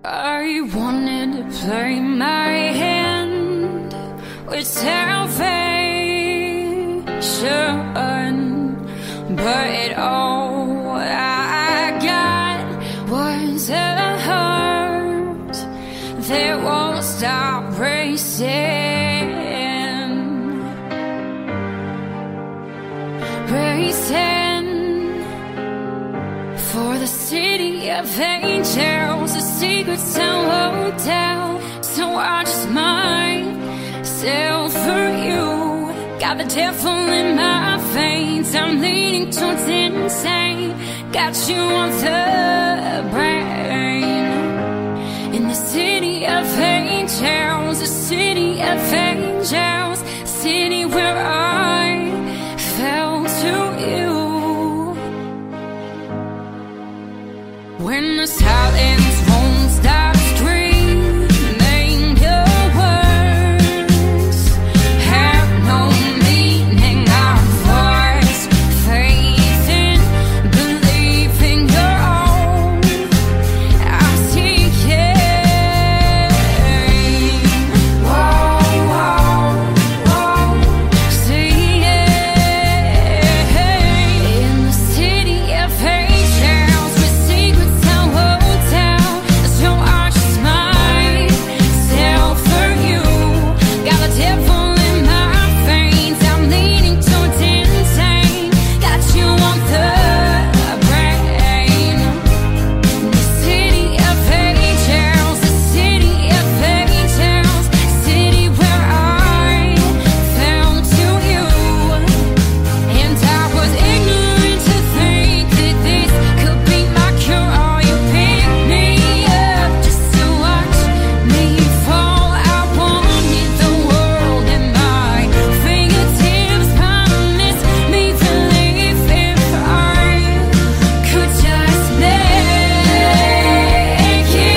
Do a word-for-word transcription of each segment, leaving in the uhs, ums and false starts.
I wanted to play my hand with salvation, but all I got was a heart that won't stop racing, racing for the city of angels, a secret town hotel. So I just myself for you. Got the devil in my veins, I'm leaning towards insane. Got you on the brain. In the city of angels, a city of angels, city where I fell to you. When the silence won't stop screaming, your words have no meaning. Our voice, faith in, believing your own. I see it. Whoa, whoa, whoa. See it. In the city of angels, with secrets and hotel. So I just myself for you. Got the devil in my veins, I'm leaning towards insane. Got you on the brain. The city of angels, the city of angels, city where I fell to you. And I was ignorant to think that this could be my cure. All you picked me up just to watch me fall. I wanted the world at my fingertips. Promise me believe if I could just make it.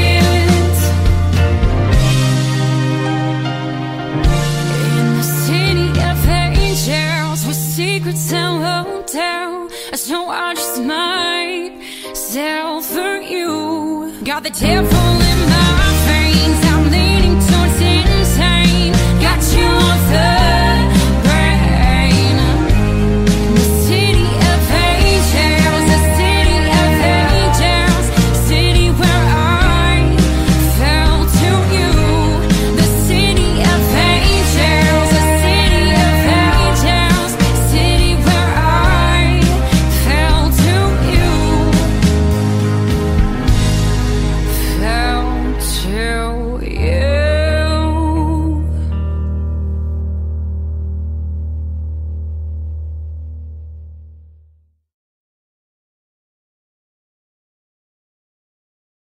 In the city of angels, with secrets and hotel. So I just myself for you. Got the devil in my